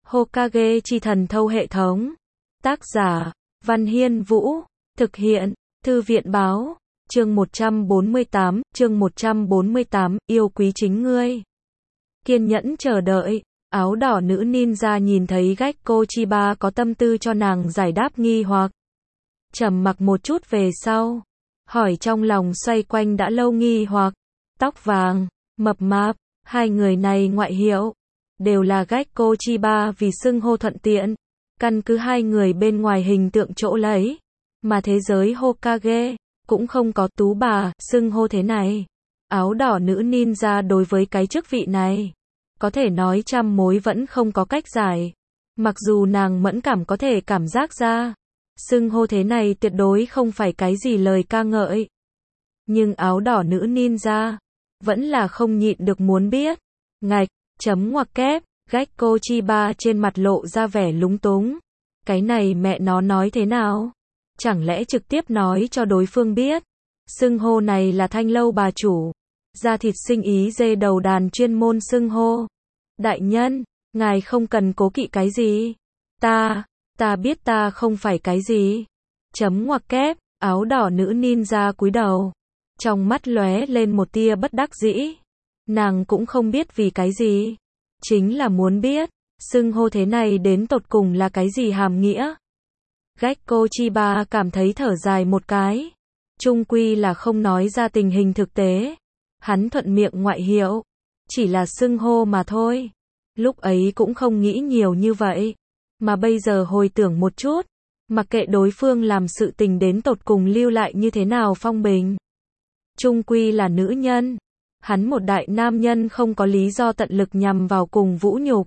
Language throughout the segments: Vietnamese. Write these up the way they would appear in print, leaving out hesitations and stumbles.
Hokage chi thần thâu hệ thống. Tác giả, Văn Hiên Vũ. Thực hiện, Thư viện báo. Chương 148, yêu quý chính ngươi. Kiên nhẫn chờ đợi. Áo đỏ nữ ninja nhìn thấy Gekko Chiba có tâm tư cho nàng giải đáp nghi hoặc. Trầm mặc một chút về sau. Hỏi trong lòng xoay quanh đã lâu nghi hoặc. Tóc vàng, mập mạp, hai người này ngoại hiệu. Đều là Gekko Chiba vì xưng hô thuận tiện. Căn cứ hai người bên ngoài hình tượng chỗ lấy. Mà thế giới Hokage cũng không có tú bà xưng hô thế này. Áo đỏ nữ ninja đối với cái chức vị này, có thể nói trăm mối vẫn không có cách giải. Mặc dù nàng mẫn cảm có thể cảm giác ra, xưng hô thế này tuyệt đối không phải cái gì lời ca ngợi. Nhưng áo đỏ nữ ninja vẫn là không nhịn được muốn biết. Ngạch, chấm ngoặc kép, Gekko Chiba trên mặt lộ ra vẻ lúng túng. Cái này mẹ nó nói thế nào? Chẳng lẽ trực tiếp nói cho đối phương biết? Xưng hô này là Thanh lâu bà chủ. Da thịt sinh ý dê đầu đàn chuyên môn xưng hô. Đại nhân, ngài không cần cố kỵ cái gì. Ta biết ta không phải cái gì. Chấm ngoặc kép, áo đỏ nữ ninja cúi đầu. Trong mắt lóe lên một tia bất đắc dĩ. Nàng cũng không biết vì cái gì. Chính là muốn biết, xưng hô thế này đến tột cùng là cái gì hàm nghĩa. Gekko Chiba cảm thấy thở dài một cái. Chung quy là không nói ra tình hình thực tế. Hắn thuận miệng ngoại hiệu. Chỉ là xưng hô mà thôi. Lúc ấy cũng không nghĩ nhiều như vậy. Mà bây giờ hồi tưởng một chút. Mặc kệ đối phương làm sự tình đến tột cùng lưu lại như thế nào phong bình. Chung quy là nữ nhân. Hắn một đại nam nhân không có lý do tận lực nhằm vào cùng vũ nhục.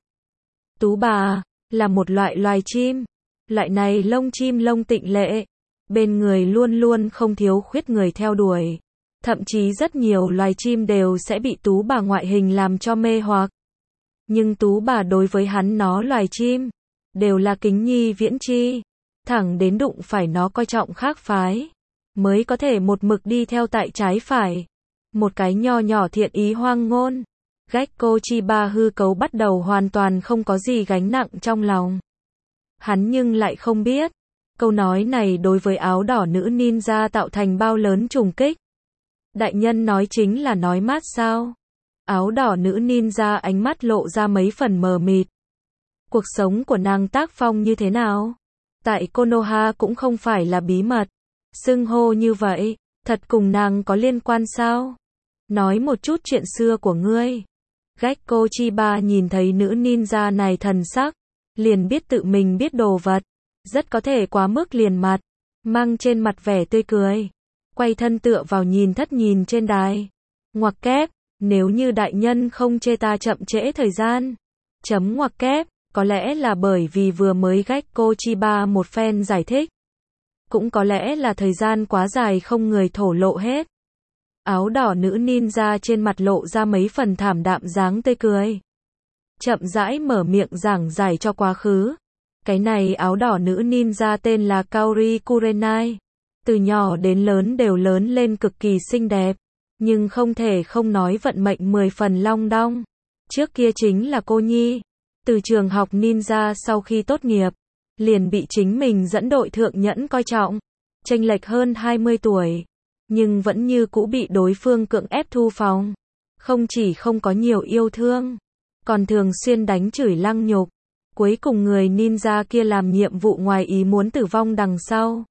Tú bà là một loại loài chim. Loại này lông chim lông tịnh lệ. Bên người luôn luôn không thiếu khuyết người theo đuổi. Thậm chí rất nhiều loài chim đều sẽ bị tú bà ngoại hình làm cho mê hoặc. Nhưng tú bà đối với hắn nó loài chim đều là kính nhi viễn chi. Thẳng đến đụng phải nó coi trọng khác phái. Mới có thể một mực đi theo tại trái phải. Một cái nho nhỏ thiện ý hoang ngôn. Gekko Chiba hư cấu bắt đầu hoàn toàn không có gì gánh nặng trong lòng. Hắn nhưng lại không biết. Câu nói này đối với áo đỏ nữ ninja tạo thành bao lớn trùng kích. Đại nhân nói chính là nói mát sao? Áo đỏ nữ ninja ánh mắt lộ ra mấy phần mờ mịt. Cuộc sống của nàng tác phong như thế nào? Tại Konoha cũng không phải là bí mật. Xưng hô như vậy, thật cùng nàng có liên quan sao? Nói một chút chuyện xưa của ngươi. Gekko Chiba nhìn thấy nữ ninja này thần sắc, liền biết tự mình biết đồ vật. Rất có thể quá mức liền mặt, mang trên mặt vẻ tươi cười. Quay thân tựa vào nhìn thất nhìn trên đài. Ngoặc kép, nếu như đại nhân không chê ta chậm trễ thời gian. Chấm ngoặc kép, có lẽ là bởi vì vừa mới Gekko Chiba một phen giải thích. Cũng có lẽ là thời gian quá dài không người thổ lộ hết. Áo đỏ nữ ninja trên mặt lộ ra mấy phần thảm đạm dáng tươi cười. Chậm rãi mở miệng giảng giải cho quá khứ. Cái này áo đỏ nữ ninja tên là Kaori Kurenai. Từ nhỏ đến lớn đều lớn lên cực kỳ xinh đẹp. Nhưng không thể không nói vận mệnh 10 phần long đong. Trước kia chính là cô nhi. Từ trường học ninja sau khi tốt nghiệp, liền bị chính mình dẫn đội thượng nhẫn coi trọng. Chênh lệch hơn 20 tuổi. Nhưng vẫn như cũ bị đối phương cưỡng ép thu phòng. Không chỉ không có nhiều yêu thương, còn thường xuyên đánh chửi lăng nhục. Cuối cùng người ninja kia làm nhiệm vụ ngoài ý muốn tử vong đằng sau.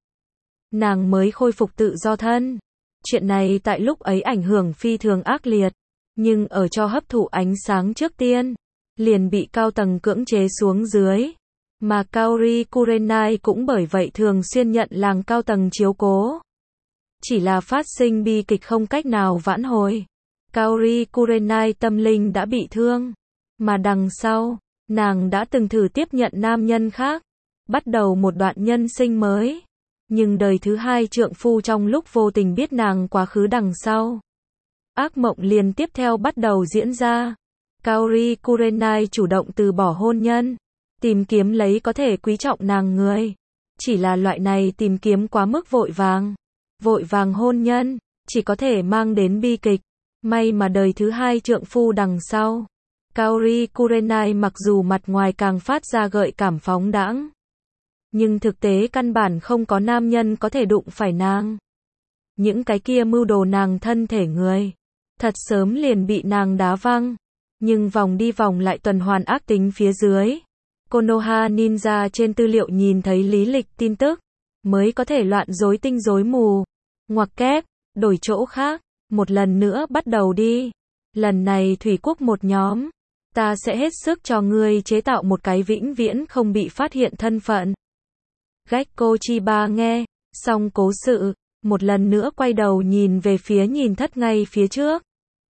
Nàng mới khôi phục tự do thân. Chuyện này tại lúc ấy ảnh hưởng phi thường ác liệt. Nhưng ở cho hấp thụ ánh sáng trước tiên, liền bị cao tầng cưỡng chế xuống dưới. Mà Kaori Kurenai cũng bởi vậy thường xuyên nhận làng cao tầng chiếu cố. Chỉ là phát sinh bi kịch không cách nào vãn hồi. Kaori Kurenai tâm linh đã bị thương. Mà đằng sau, nàng đã từng thử tiếp nhận nam nhân khác. Bắt đầu một đoạn nhân sinh mới. Nhưng đời thứ hai trượng phu trong lúc vô tình biết nàng quá khứ đằng sau. Ác mộng liền tiếp theo bắt đầu diễn ra. Kaori Kurenai chủ động từ bỏ hôn nhân. Tìm kiếm lấy có thể quý trọng nàng người. Chỉ là loại này tìm kiếm quá mức vội vàng. Vội vàng hôn nhân, chỉ có thể mang đến bi kịch. May mà đời thứ hai trượng phu đằng sau. Kaori Kurenai mặc dù mặt ngoài càng phát ra gợi cảm phóng đãng, nhưng thực tế căn bản không có nam nhân có thể đụng phải nàng. Những cái kia mưu đồ nàng thân thể người, thật sớm liền bị nàng đá văng, nhưng vòng đi vòng lại tuần hoàn ác tính phía dưới. Konoha Ninja trên tư liệu nhìn thấy lý lịch tin tức, mới có thể loạn rối tinh rối mù. Ngoặc kép, đổi chỗ khác, một lần nữa bắt đầu đi. Lần này Thủy Quốc một nhóm, ta sẽ hết sức cho ngươi chế tạo một cái vĩnh viễn không bị phát hiện thân phận. Gekko Chiba nghe xong cố sự, một lần nữa quay đầu nhìn về phía nhìn thất ngay phía trước.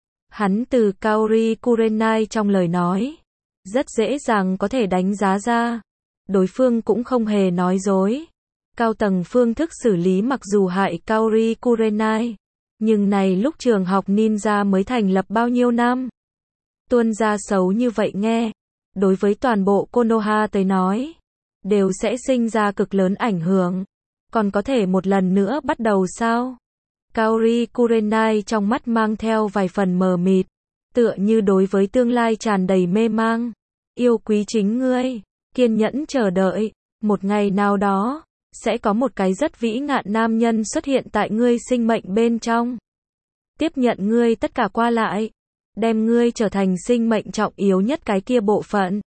Hắn từ Kaori Kurenai trong lời nói, rất dễ dàng có thể đánh giá ra, đối phương cũng không hề nói dối. Cao tầng phương thức xử lý mặc dù hại Kaori Kurenai, nhưng này lúc trường học ninja mới thành lập bao nhiêu năm. Tuôn ra xấu như vậy nghe, đối với toàn bộ Konoha tới nói, đều sẽ sinh ra cực lớn ảnh hưởng. Còn có thể một lần nữa bắt đầu sao? Kaori Kurenai trong mắt mang theo vài phần mờ mịt, tựa như đối với tương lai tràn đầy mê mang. Yêu quý chính ngươi, kiên nhẫn chờ đợi, một ngày nào đó, sẽ có một cái rất vĩ ngạn nam nhân xuất hiện tại ngươi sinh mệnh bên trong. Tiếp nhận ngươi tất cả qua lại, đem ngươi trở thành sinh mệnh trọng yếu nhất cái kia bộ phận.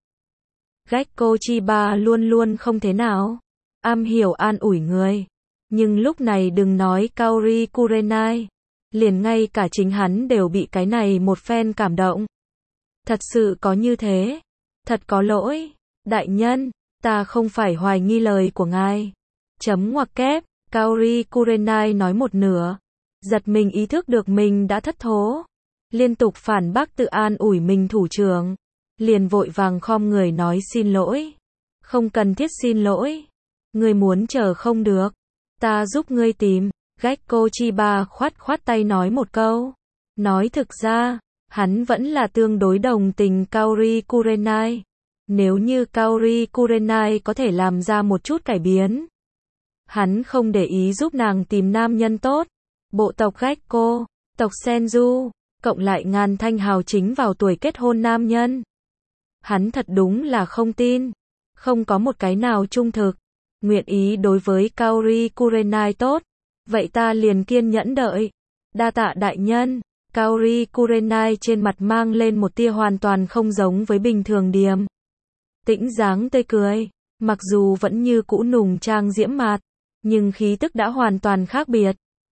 Gekko Chiba luôn luôn không thế nào am hiểu an ủi người, nhưng lúc này đừng nói Kaori Kurenai, liền ngay cả chính hắn đều bị cái này một phen cảm động. Thật sự có như thế, thật có lỗi, đại nhân, ta không phải hoài nghi lời của ngài. Ngoặc kép, Kaori Kurenai nói một nửa, giật mình ý thức được mình đã thất thố, liên tục phản bác tự an ủi mình thủ trưởng, liền vội vàng khom người nói xin lỗi. Không cần thiết xin lỗi, ngươi muốn chờ không được, ta giúp ngươi tìm. Gekko Chiba khoát khoát tay nói một câu, nói thực ra, hắn vẫn là tương đối đồng tình Kaori Kurenai. Nếu như Kaori Kurenai có thể làm ra một chút cải biến, hắn không để ý giúp nàng tìm nam nhân tốt. Bộ tộc Gekko, tộc Senju, cộng lại ngàn thanh hào chính vào tuổi kết hôn nam nhân. Hắn thật đúng là không tin, không có một cái nào trung thực, nguyện ý đối với Kaori Kurenai tốt. Vậy ta liền kiên nhẫn đợi. Đa tạ đại nhân. Kaori Kurenai trên mặt mang lên một tia hoàn toàn không giống với bình thường điềm tĩnh dáng tươi cười, mặc dù vẫn như cũ nùng trang diễm mạt, nhưng khí tức đã hoàn toàn khác biệt.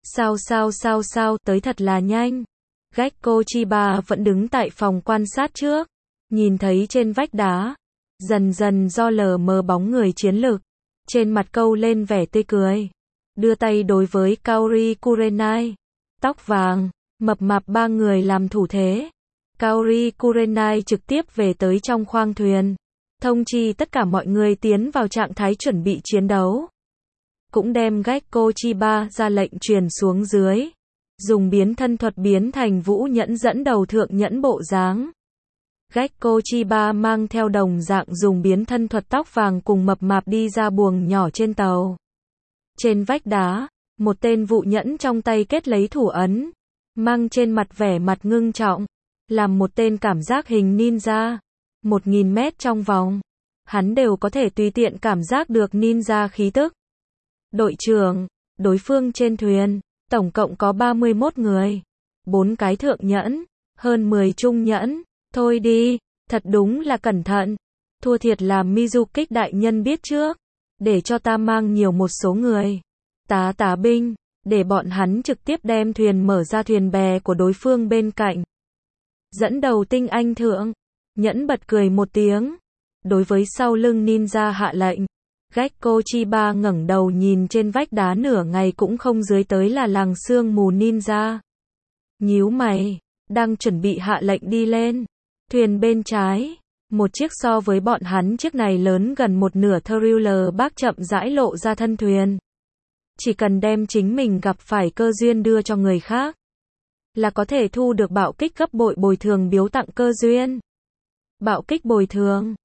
Sao tới thật là nhanh. Gekko Chiba vẫn đứng tại phòng quan sát trước, nhìn thấy trên vách đá, dần dần do lờ mờ bóng người chiến lực, trên mặt câu lên vẻ tươi cười, đưa tay đối với Kaori Kurenai, tóc vàng, mập mạp ba người làm thủ thế. Kaori Kurenai trực tiếp về tới trong khoang thuyền, thông chi tất cả mọi người tiến vào trạng thái chuẩn bị chiến đấu. Cũng đem Gekko Chiba ra lệnh truyền xuống dưới, dùng biến thân thuật biến thành Vũ Nhẫn dẫn đầu thượng nhẫn bộ dáng. Gekko Chiba mang theo đồng dạng dùng biến thân thuật tóc vàng cùng mập mạp đi ra buồng nhỏ trên tàu. Trên vách đá, một tên Vũ Nhẫn trong tay kết lấy thủ ấn, mang trên mặt vẻ mặt ngưng trọng, làm một tên cảm giác hình ninja, 1000 mét trong vòng, hắn đều có thể tùy tiện cảm giác được ninja khí tức. Đội trưởng, đối phương trên thuyền, tổng cộng có 31 người, 4 cái thượng nhẫn, hơn 10 trung nhẫn, thôi đi, thật đúng là cẩn thận, thua thiệt là Mizukik đại nhân biết trước, để cho ta mang nhiều một số người, tá binh, để bọn hắn trực tiếp đem thuyền mở ra thuyền bè của đối phương bên cạnh. Dẫn đầu tinh anh thượng, nhẫn bật cười một tiếng, đối với sau lưng ninja hạ lệnh. Gekko Chiba ngẩng đầu nhìn trên vách đá nửa ngày cũng không dưới tới là làng sương mù ninja. Nhíu mày, đang chuẩn bị hạ lệnh đi lên. Thuyền bên trái, một chiếc so với bọn hắn chiếc này lớn gần một nửa thriller bác chậm rãi lộ ra thân thuyền. Chỉ cần đem chính mình gặp phải cơ duyên đưa cho người khác, là có thể thu được bạo kích gấp bội bồi thường biếu tặng cơ duyên. Bạo kích bồi thường,